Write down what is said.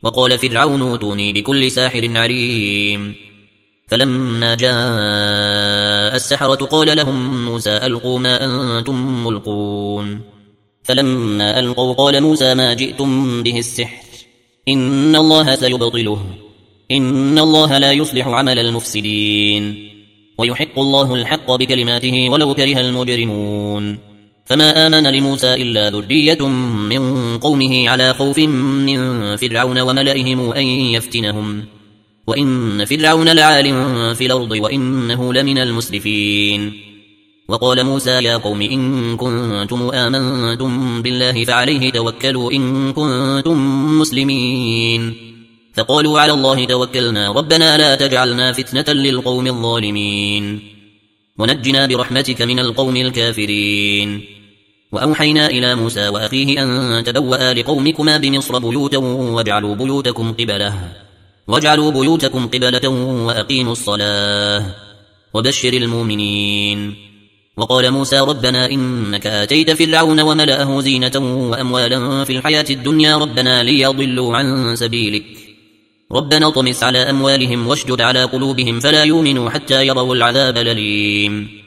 وقال فرعون اوتوني بكل ساحر عليم. فلما جاء السحرة قال لهم موسى ألقوا ما أنتم ملقون. فلما ألقوا قال موسى ما جئتم به السحر إن الله سيبطله إن الله لا يصلح عمل المفسدين ويحق الله الحق بكلماته ولو كره المجرمون. فما آمن لموسى إلا ذرية من قومه على خوف من فرعون وملئهم أن يفتنهم وإن فرعون لعال في الأرض وإنه لمن المسرفين. وقال موسى يا قوم إن كنتم آمنتم بالله فعليه توكلوا إن كنتم مسلمين. فقالوا على الله توكلنا ربنا لا تجعلنا فتنة للقوم الظالمين ونجنا برحمتك من القوم الكافرين. وأوحينا إلى موسى وأخيه أن تبوأ لقومكما بمصر بيوتا واجعلوا بيوتكم قبلة وأقيموا الصلاة وبشر المؤمنين. وقال موسى ربنا إنك آتيت فرعون وملأه زينة وأموالا في الحياة الدنيا ربنا ليضلوا عن سبيلك ربنا طمس على أموالهم واشدد على قلوبهم فلا يؤمنوا حتى يروا العذاب الأليم.